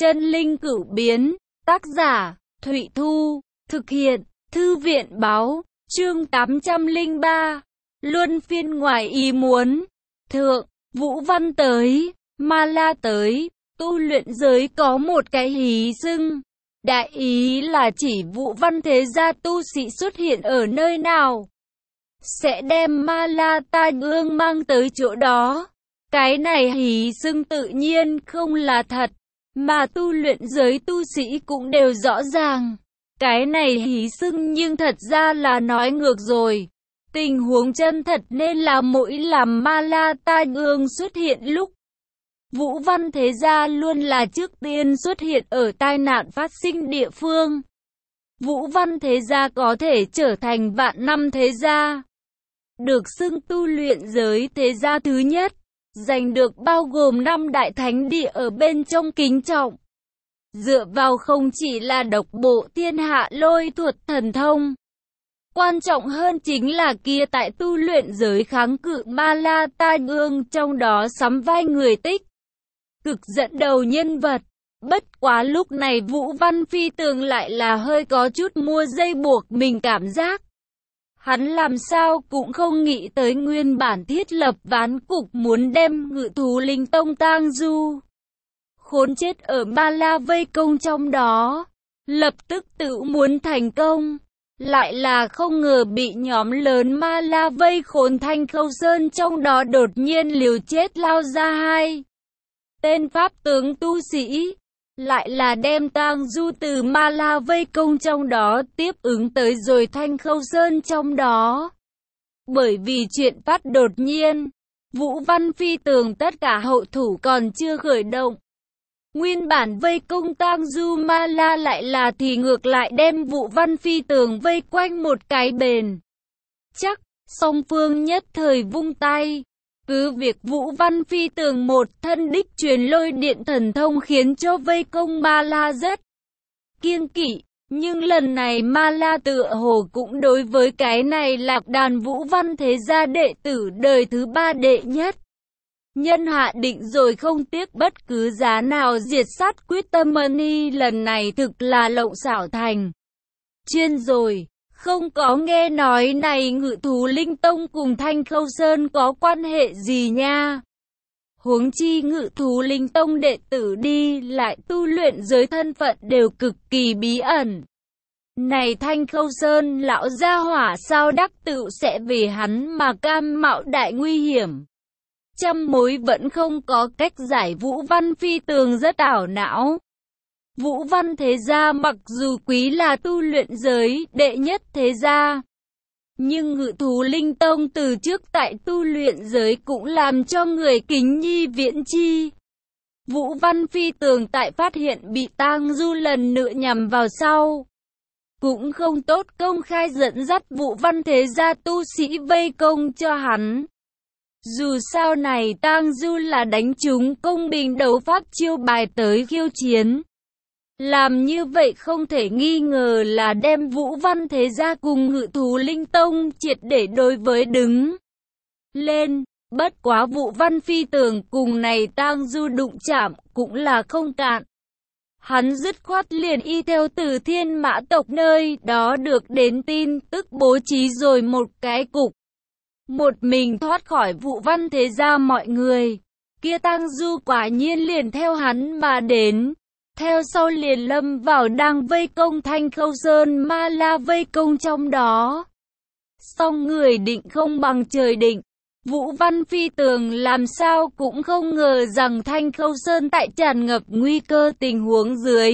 Chân linh cửu biến, tác giả, Thụy Thu, thực hiện, Thư viện báo, chương 803, luân phiên ngoài ý muốn. Thượng, Vũ Văn tới, Ma La tới, tu luyện giới có một cái hí xưng. Đại ý là chỉ Vũ Văn thế gia tu sĩ xuất hiện ở nơi nào, sẽ đem Ma La Tai Ương mang tới chỗ đó. Cái này hí xưng tự nhiên không là thật, mà tu luyện giới tu sĩ cũng đều rõ ràng. Cái này hí xưng nhưng thật ra là nói ngược rồi. Tình huống chân thật nên là mỗi làm Ma La Tai Ương xuất hiện lúc, Vũ Văn thế gia luôn là trước tiên xuất hiện ở tai nạn phát sinh địa phương. Vũ Văn thế gia có thể trở thành vạn năm thế gia, được xưng tu luyện giới thế gia thứ nhất, giành được bao gồm 5 đại thánh địa ở bên trong kính trọng. Dựa vào không chỉ là độc bộ thiên hạ lôi thuật thần thông, quan trọng hơn chính là kia tại tu luyện giới kháng cự Ma La Tai Ương, trong đó sắm vai người tích cực dẫn đầu nhân vật. Bất quá lúc này Vũ Văn Phi Tường lại là hơi có chút mua dây buộc mình cảm giác. Hắn làm sao cũng không nghĩ tới nguyên bản thiết lập ván cục muốn đem Ngự Thú Linh Tông Tang Du khốn chết ở Ma La vây công trong đó, lập tức tự muốn thành công, lại là không ngờ bị nhóm lớn Ma La vây khốn. Thanh Khâu Sơn trong đó đột nhiên liều chết lao ra hai tên pháp tướng tu sĩ, lại là đem Tang Du từ Ma La vây công trong đó tiếp ứng tới rồi Thanh Khâu Sơn trong đó. Bởi vì chuyện phát đột nhiên, Vũ Văn Phi Tường tất cả hậu thủ còn chưa khởi động. Nguyên bản vây công Tang Du Ma La lại là thì ngược lại đem Vũ Văn Phi Tường vây quanh một cái bền chắc, song phương nhất thời vung tay. Cứ việc Vũ Văn Phi Tường một thân đích truyền lôi điện thần thông khiến cho vây công Ma La rất kiêng kỵ, nhưng lần này Ma La tựa hồ cũng đối với cái này lạc đàn Vũ Văn thế gia đệ tử đời thứ 3 đệ nhất nhân hạ định rồi không tiếc bất cứ giá nào diệt sát quyết tâm. Money lần này thực là lộng xảo thành chuyên rồi. Không có nghe nói này Ngự Thú Linh Tông cùng Thanh Khâu Sơn có quan hệ gì nha. Huống chi Ngự Thú Linh Tông đệ tử đi lại tu luyện giới thân phận đều cực kỳ bí ẩn. Này Thanh Khâu Sơn lão gia hỏa sao đắc tự sẽ vì hắn mà cam mạo đại nguy hiểm. Trăm mối vẫn không có cách giải. Vũ Văn Phi Tường rất ảo não. Vũ Văn thế gia mặc dù quý là tu luyện giới đệ nhất thế gia, nhưng Ngự Thú Linh Tông từ trước tại tu luyện giới cũng làm cho người kính nhi viễn chi. Vũ Văn Phi Tường tại phát hiện bị Tang Du lần nữa nhằm vào sau, cũng không tốt công khai dẫn dắt Vũ Văn thế gia tu sĩ vây công cho hắn. Dù sao này Tang Du là đánh trúng công bình đấu pháp chiêu bài tới khiêu chiến. Làm như vậy không thể nghi ngờ là đem Vũ Văn thế gia cùng Ngự Thú Linh Tông triệt để đối với đứng lên. Bất quá Vũ Văn Phi Tường cùng này Tang Du đụng chạm cũng là không cạn. Hắn dứt khoát liền y theo Từ Thiên Mã tộc nơi đó được đến tin tức bố trí rồi một cái cục, một mình thoát khỏi Vũ Văn thế gia mọi người. Kia Tang Du quả nhiên liền theo hắn mà đến. Theo sau liền lâm vào đang vây công Thanh Khâu Sơn Ma La vây công trong đó. Song người định không bằng trời định. Vũ Văn Phi Tường làm sao cũng không ngờ rằng Thanh Khâu Sơn tại tràn ngập nguy cơ tình huống dưới,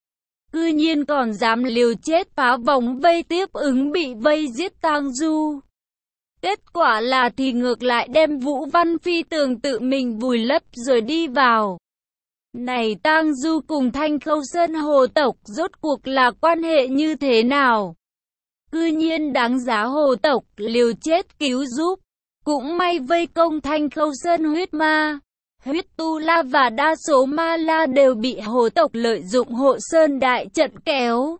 cư nhiên còn dám liều chết phá vòng vây tiếp ứng bị vây giết Tang Du. Kết quả là thì ngược lại đem Vũ Văn Phi Tường tự mình vùi lấp rồi đi vào. Này Tang Du cùng Thanh Khâu Sơn hồ tộc rốt cuộc là quan hệ như thế nào? Cư nhiên đáng giá hồ tộc liều chết cứu giúp. Cũng may vây công Thanh Khâu Sơn huyết ma, huyết tu la và đa số ma la đều bị hồ tộc lợi dụng hộ sơn đại trận kéo.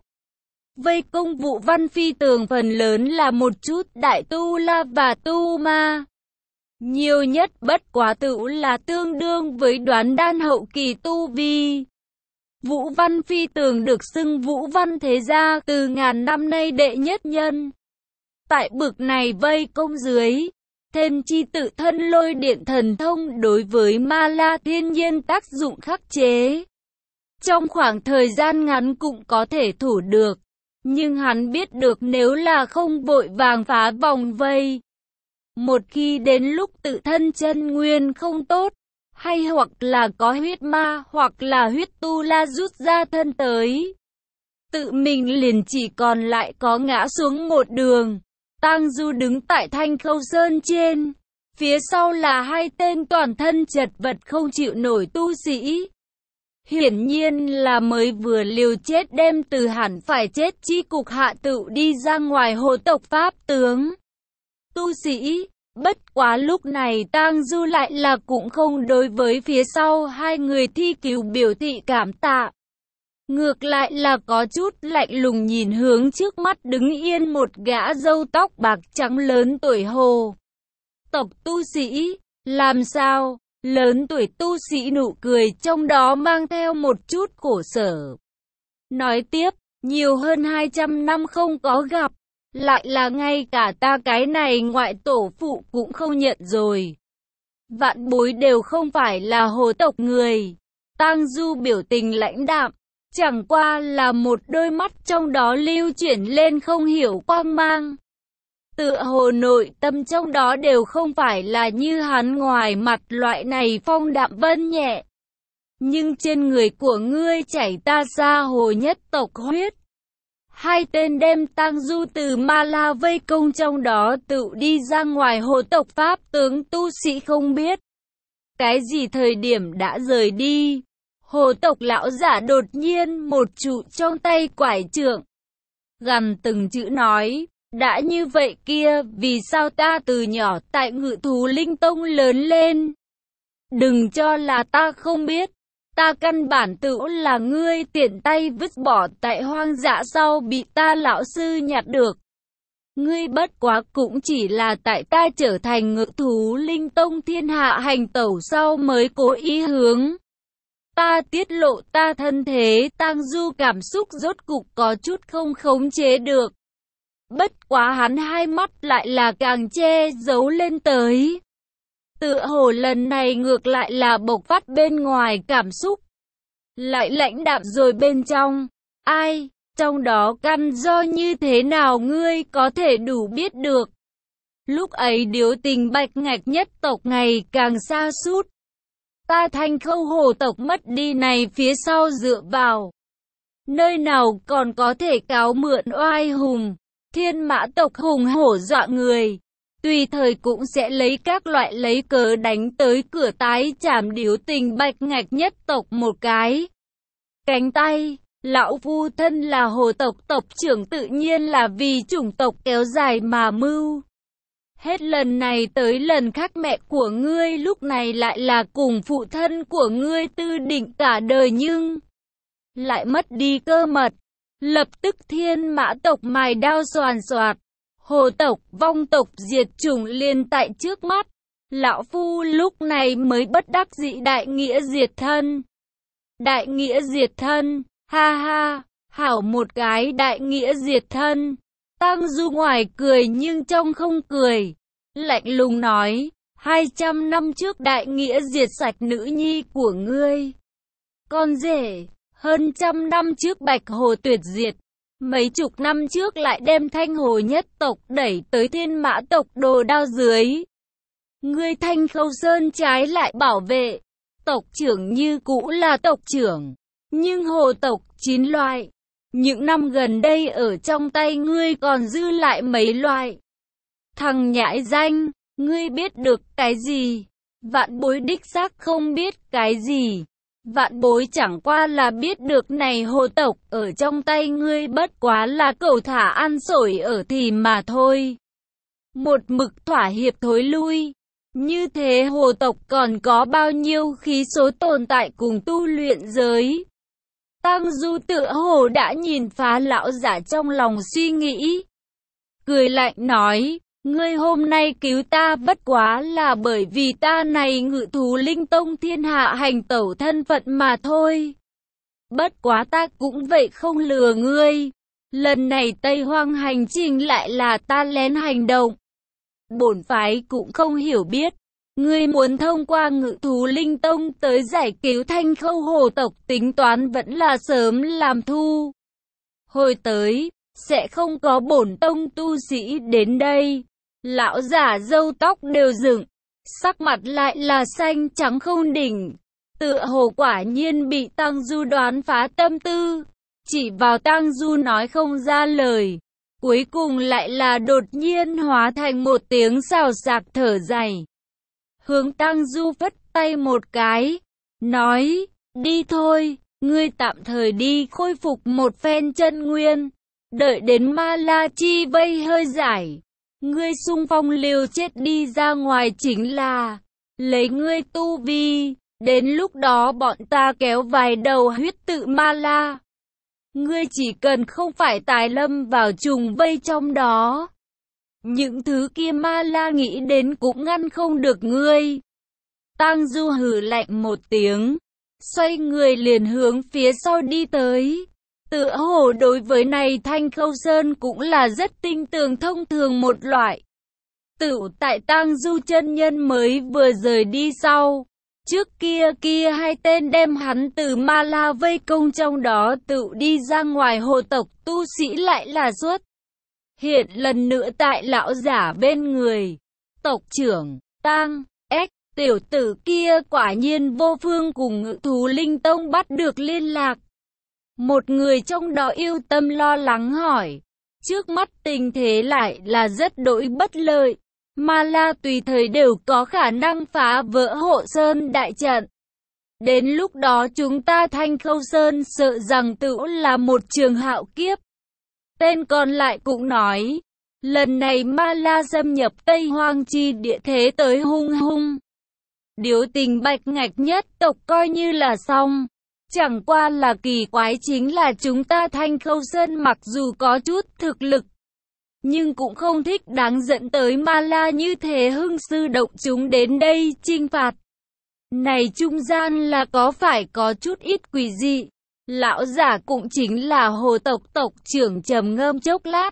Vây công Vũ Văn Phi Tường phần lớn là một chút đại tu la và tu ma. Nhiều nhất bất quá tựu là tương đương với đoán đan hậu kỳ tu vi. Vũ Văn Phi Tường được xưng Vũ Văn thế gia từ ngàn năm nay đệ nhất nhân. Tại bực này vây công dưới, thêm chi tự thân lôi điện thần thông đối với Ma La thiên nhiên tác dụng khắc chế. Trong khoảng thời gian ngắn cũng có thể thủ được, nhưng hắn biết được nếu là không vội vàng phá vòng vây, một khi đến lúc tự thân chân nguyên không tốt, hay hoặc là có huyết ma hoặc là huyết tu la rút ra thân tới, tự mình liền chỉ còn lại có ngã xuống một đường. Tang Du đứng tại Thanh Khâu Sơn trên, phía sau là hai tên toàn thân chật vật không chịu nổi tu sĩ. Hiển nhiên là mới vừa liều chết đem từ hẳn phải chết chi cục hạ tựu đi ra ngoài hộ tộc pháp tướng. Tu sĩ, bất quá lúc này Tang Du lại là cũng không đối với phía sau hai người thi cứu biểu thị cảm tạ. Ngược lại là có chút lạnh lùng nhìn hướng trước mắt đứng yên một gã râu tóc bạc trắng lớn tuổi hồ tộc tu sĩ. Làm sao? Lớn tuổi tu sĩ nụ cười trong đó mang theo một chút khổ sở. Nói tiếp, nhiều hơn 200 năm không có gặp, lại là ngay cả ta cái này ngoại tổ phụ cũng không nhận rồi. Vạn bối đều không phải là hồ tộc người. Tang Du biểu tình lãnh đạm, chẳng qua là một đôi mắt trong đó lưu chuyển lên không hiểu quang mang. Tựa hồ nội tâm trong đó đều không phải là như hắn ngoài mặt loại này phong đạm vân nhẹ. Nhưng trên người của ngươi chảy ta xa hồ nhất tộc huyết. Hai tên đem Tang Du từ Ma La vây công trong đó tự đi ra ngoài hồ tộc pháp tướng tu sĩ không biết cái gì thời điểm đã rời đi. Hồ tộc lão giả đột nhiên một trụ trong tay quải trượng, gằn từng chữ nói, đã như vậy kia, vì sao ta từ nhỏ tại Ngự Thú Linh Tông lớn lên? Đừng cho là ta không biết, ta căn bản tự là ngươi tiện tay vứt bỏ tại hoang dã sau bị ta lão sư nhặt được. Ngươi bất quá cũng chỉ là tại ta trở thành Ngự Thú Linh Tông thiên hạ hành tẩu sau mới cố ý hướng ta tiết lộ ta thân thế. Tang Du cảm xúc rốt cục có chút không khống chế được. Bất quá hắn hai mắt lại là càng che giấu lên tới. Tựa hồ lần này ngược lại là bộc phát bên ngoài cảm xúc, lại lãnh đạm rồi bên trong. Ai, trong đó căn do như thế nào ngươi có thể đủ biết được. Lúc ấy điếu tình bạch ngạch nhất tộc ngày càng sa sút. Ta Thanh Khâu hồ tộc mất đi này phía sau dựa vào nơi nào còn có thể cáo mượn oai hùng. Thiên Mã tộc hùng hổ dọa người, tùy thời cũng sẽ lấy các loại lấy cớ đánh tới cửa tái chảm điếu tình bạch ngạch nhất tộc một cái cánh tay. Lão phu thân là hồ tộc tộc trưởng tự nhiên là vì chủng tộc kéo dài mà mưu. Hết lần này tới lần khác mẹ của ngươi lúc này lại là cùng phụ thân của ngươi tư định cả đời nhưng lại mất đi cơ mật. Lập tức Thiên Mã tộc mài đao xoàn xoạt, hồ tộc vong tộc diệt chủng liền tại trước mắt. Lão phu lúc này mới bất đắc dĩ đại nghĩa diệt thân. Đại nghĩa diệt thân, ha ha, hảo một cái đại nghĩa diệt thân. Tang Du ngoài cười nhưng trong không cười, lạnh lùng nói, 200 năm trước đại nghĩa diệt sạch nữ nhi của ngươi. Con rể. Hơn 100 năm trước Bạch Hồ tuyệt diệt, mấy chục năm trước lại đem Thanh Hồ nhất tộc đẩy tới Thiên Mã tộc đồ đao dưới. Ngươi Thanh Khâu Sơn trái lại bảo vệ, tộc trưởng như cũ là tộc trưởng, nhưng hồ tộc 9 loại. Những năm gần đây ở trong tay ngươi còn dư lại mấy loại. Thằng nhãi danh, ngươi biết được cái gì? Vạn bối đích xác không biết cái gì. Vạn bối chẳng qua là biết được này hồ tộc ở trong tay ngươi bất quá là cẩu thả ăn sổi ở thì mà thôi. Một mực thỏa hiệp thối lui. Như thế hồ tộc còn có bao nhiêu khí số tồn tại cùng tu luyện giới? Tang Du tựa hồ đã nhìn phá lão giả trong lòng suy nghĩ. Cười lạnh nói, ngươi hôm nay cứu ta bất quá là bởi vì ta này Ngự Thú Linh Tông thiên hạ hành tẩu thân phận mà thôi. Bất quá ta cũng vậy không lừa ngươi. Lần này Tây Hoang hành trình lại là ta lén hành động. Bổn phái cũng không hiểu biết. Ngươi muốn thông qua Ngự Thú Linh Tông tới giải cứu Thanh Khâu hồ tộc, tính toán vẫn là sớm làm thu. Hồi tới, sẽ không có bổn tông tu sĩ đến đây. Lão giả râu tóc đều dựng, sắc mặt lại là xanh trắng không đỉnh. Tựa hồ quả nhiên bị Tang Du đoán phá tâm tư. Chỉ vào Tang Du nói không ra lời. Cuối cùng lại là đột nhiên hóa thành một tiếng xào xạc thở dài. Hướng Tang Du phất tay một cái, nói, đi thôi, ngươi tạm thời đi khôi phục một phen chân nguyên, đợi đến Ma La chi vây hơi giải, ngươi xung phong liều chết đi ra ngoài chính là, lấy ngươi tu vi, đến lúc đó bọn ta kéo vài đầu huyết tự Ma La. Ngươi chỉ cần không phải tái lâm vào trùng vây trong đó. Những thứ kia Ma La nghĩ đến cũng ngăn không được ngươi. Tang Du hừ lạnh một tiếng, xoay người liền hướng phía sau đi tới. Tựa hồ đối với này Thanh Khâu Sơn cũng là rất tinh tường thông thường một loại. Tựu tại Tang Du chân nhân mới vừa rời đi sau. Trước kia hai tên đem hắn từ Ma La vây công trong đó tựu đi ra ngoài hồ tộc tu sĩ lại là xuất. Hiện lần nữa tại lão giả bên người. Tộc trưởng, Tang, tiểu tử kia quả nhiên vô phương cùng Ngự Thú Linh Tông bắt được liên lạc. Một người trong đó yêu tâm lo lắng hỏi. Trước mắt tình thế lại là rất đổi bất lợi. Ma La tùy thời đều có khả năng phá vỡ Hộ Sơn đại trận. Đến lúc đó chúng ta Thanh Khâu Sơn sợ rằng tự là một trường hạo kiếp. Tên còn lại cũng nói, lần này Ma La xâm nhập Tây Hoang chi địa thế tới hung hung. Điếu Tình Bạch Ngạch nhất tộc coi như là xong. Chẳng qua là kỳ quái chính là chúng ta Thanh Khâu Sơn mặc dù có chút thực lực, nhưng cũng không thích đáng dẫn tới Ma La như thế hưng sư động chúng đến đây chinh phạt. Này trung gian là có phải có chút ít quỷ dị. Lão giả cũng chính là hồ tộc tộc trưởng trầm ngâm chốc lát.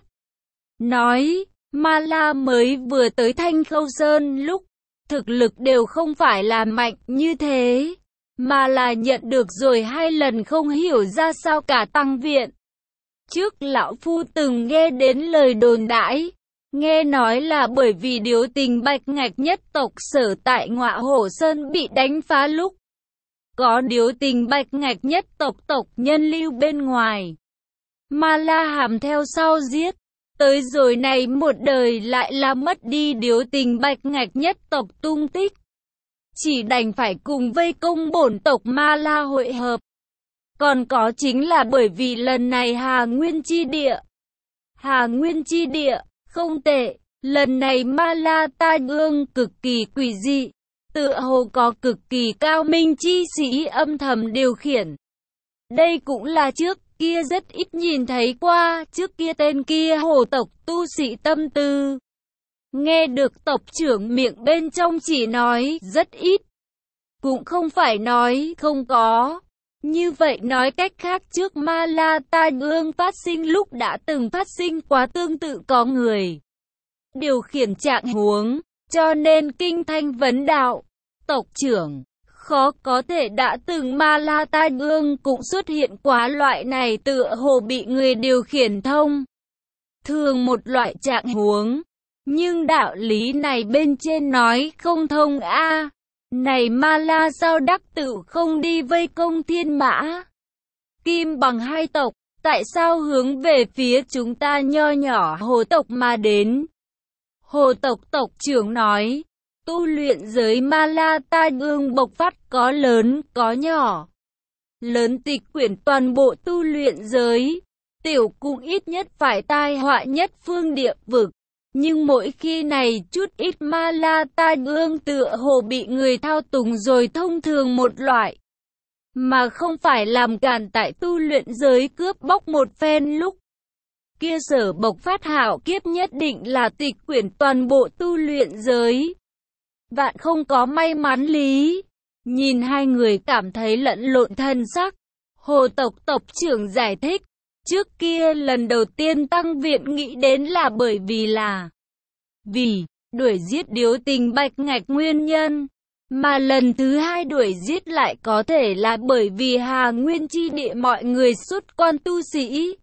Nói, Ma La mới vừa tới Thanh Khâu Sơn lúc, thực lực đều không phải là mạnh như thế, mà là nhận được rồi 2 lần không hiểu ra sao cả tăng viện. Trước lão phu từng nghe đến lời đồn đãi, nghe nói là bởi vì Điếu Tình Bạch Ngạch nhất tộc sở tại Ngọa Hổ Sơn bị đánh phá lúc, có Điếu Tình Bạch Ngạch nhất tộc nhân lưu bên ngoài. Ma La hàm theo sau giết, tới rồi này một đời lại là mất đi Điếu Tình Bạch Ngạch nhất tộc tung tích. Chỉ đành phải cùng vây công bổn tộc Ma La hội hợp. Còn có chính là bởi vì lần này Hà Nguyên chi địa, không tệ, lần này Ma La tai ương cực kỳ quỷ dị, tựa hồ có cực kỳ cao minh chi sĩ âm thầm điều khiển. Đây cũng là trước kia rất ít nhìn thấy qua, trước kia tên kia hồ tộc tu sĩ tâm tư. Nghe được tộc trưởng miệng bên trong chỉ nói rất ít, cũng không phải nói không có. Như vậy nói cách khác trước Ma La tai ương phát sinh lúc đã từng phát sinh quá tương tự có người điều khiển trạng huống, cho nên kinh thanh vấn đạo. Tộc trưởng, khó có thể đã từng Ma La tai ương cũng xuất hiện quá loại này tựa hồ bị người điều khiển thông thường một loại trạng huống. Nhưng đạo lý này bên trên nói không thông a. Này Ma La sao đắc tự không đi vây công Thiên Mã Kim bằng hai tộc, tại sao hướng về phía chúng ta nho nhỏ hồ tộc mà đến? Hồ tộc tộc trưởng nói, tu luyện giới Ma La tai ương bộc phát có lớn có nhỏ. Lớn tịch quyển toàn bộ tu luyện giới, tiểu cũng ít nhất phải tai họa nhất phương địa vực. Nhưng mỗi khi này chút ít Ma La tai ương tựa hồ bị người thao túng rồi thông thường một loại, mà không phải làm cản tại tu luyện giới cướp bóc một phen lúc. Kia sở bộc phát hạo kiếp nhất định là tịch quyển toàn bộ tu luyện giới. Vạn không có may mắn lý. Nhìn hai người cảm thấy lẫn lộn thân sắc. Hồ tộc tộc trưởng giải thích, trước kia lần đầu tiên tăng viện nghĩ đến là bởi vì đuổi giết Điếu Tình Bạch Ngạch nguyên nhân, mà lần thứ hai đuổi giết lại có thể là bởi vì Hà Nguyên Chi Địa mọi người xuất quan tu sĩ.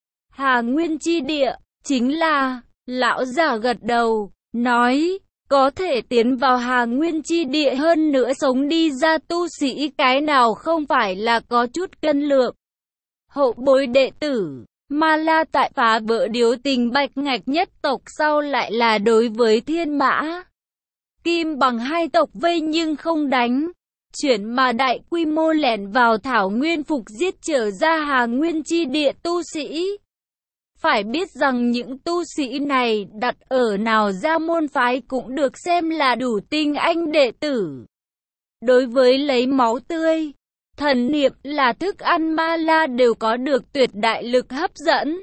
Hà Nguyên Chi Địa, chính là, lão già gật đầu, nói, có thể tiến vào Hà Nguyên Chi Địa hơn nữa sống đi ra tu sĩ cái nào không phải là có chút cân lượng. Hậu bối đệ tử, Ma La tại phá vỡ Điếu Tình Bạch Ngạch nhất tộc sau lại là đối với Thiên Mã Kim bằng hai tộc vây nhưng không đánh. Chuyển mà đại quy mô lẻn vào Thảo Nguyên phục giết trở ra Hà Nguyên Chi Địa tu sĩ. Phải biết rằng những tu sĩ này đặt ở nào ra môn phái cũng được xem là đủ tinh anh đệ tử. Đối với lấy máu tươi, thần niệm là thức ăn Ma La đều có được tuyệt đại lực hấp dẫn.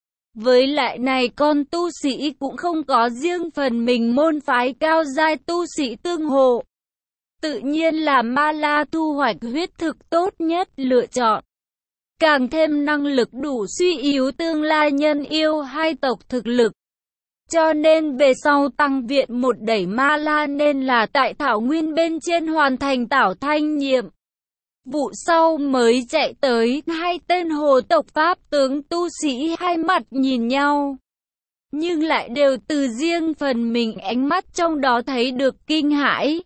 Với lại này con tu sĩ cũng không có riêng phần mình môn phái cao giai tu sĩ tương hộ. Tự nhiên là Ma La thu hoạch huyết thực tốt nhất lựa chọn. Càng thêm năng lực đủ suy yếu tương lai nhân yêu hai tộc thực lực. Cho nên về sau tăng viện một đẩy Ma La nên là tại Thảo Nguyên bên trên hoàn thành Tảo Thanh nhiệm vụ sau mới chạy tới. Hai tên hồ tộc Pháp tướng tu sĩ hai mặt nhìn nhau, nhưng lại đều từ riêng phần mình ánh mắt trong đó thấy được kinh hãi.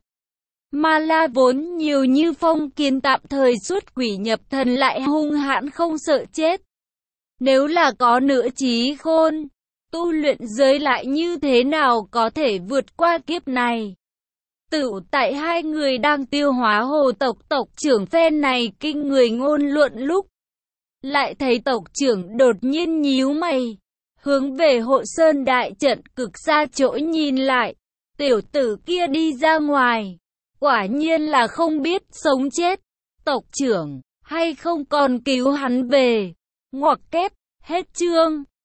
Ma La vốn nhiều như phong kiến tạm thời xuất quỷ nhập thần lại hung hãn không sợ chết. Nếu là có nửa trí khôn, tu luyện giới lại như thế nào có thể vượt qua kiếp này. Tựu tại hai người đang tiêu hóa hồ tộc tộc trưởng phen này kinh người ngôn luận lúc, lại thấy tộc trưởng đột nhiên nhíu mày, hướng về Hộ Sơn đại trận cực xa chỗ nhìn lại. Tiểu tử kia đi ra ngoài, quả nhiên là không biết sống chết. Tộc trưởng, hay không còn cứu hắn về. Ngoặc kép, hết chương.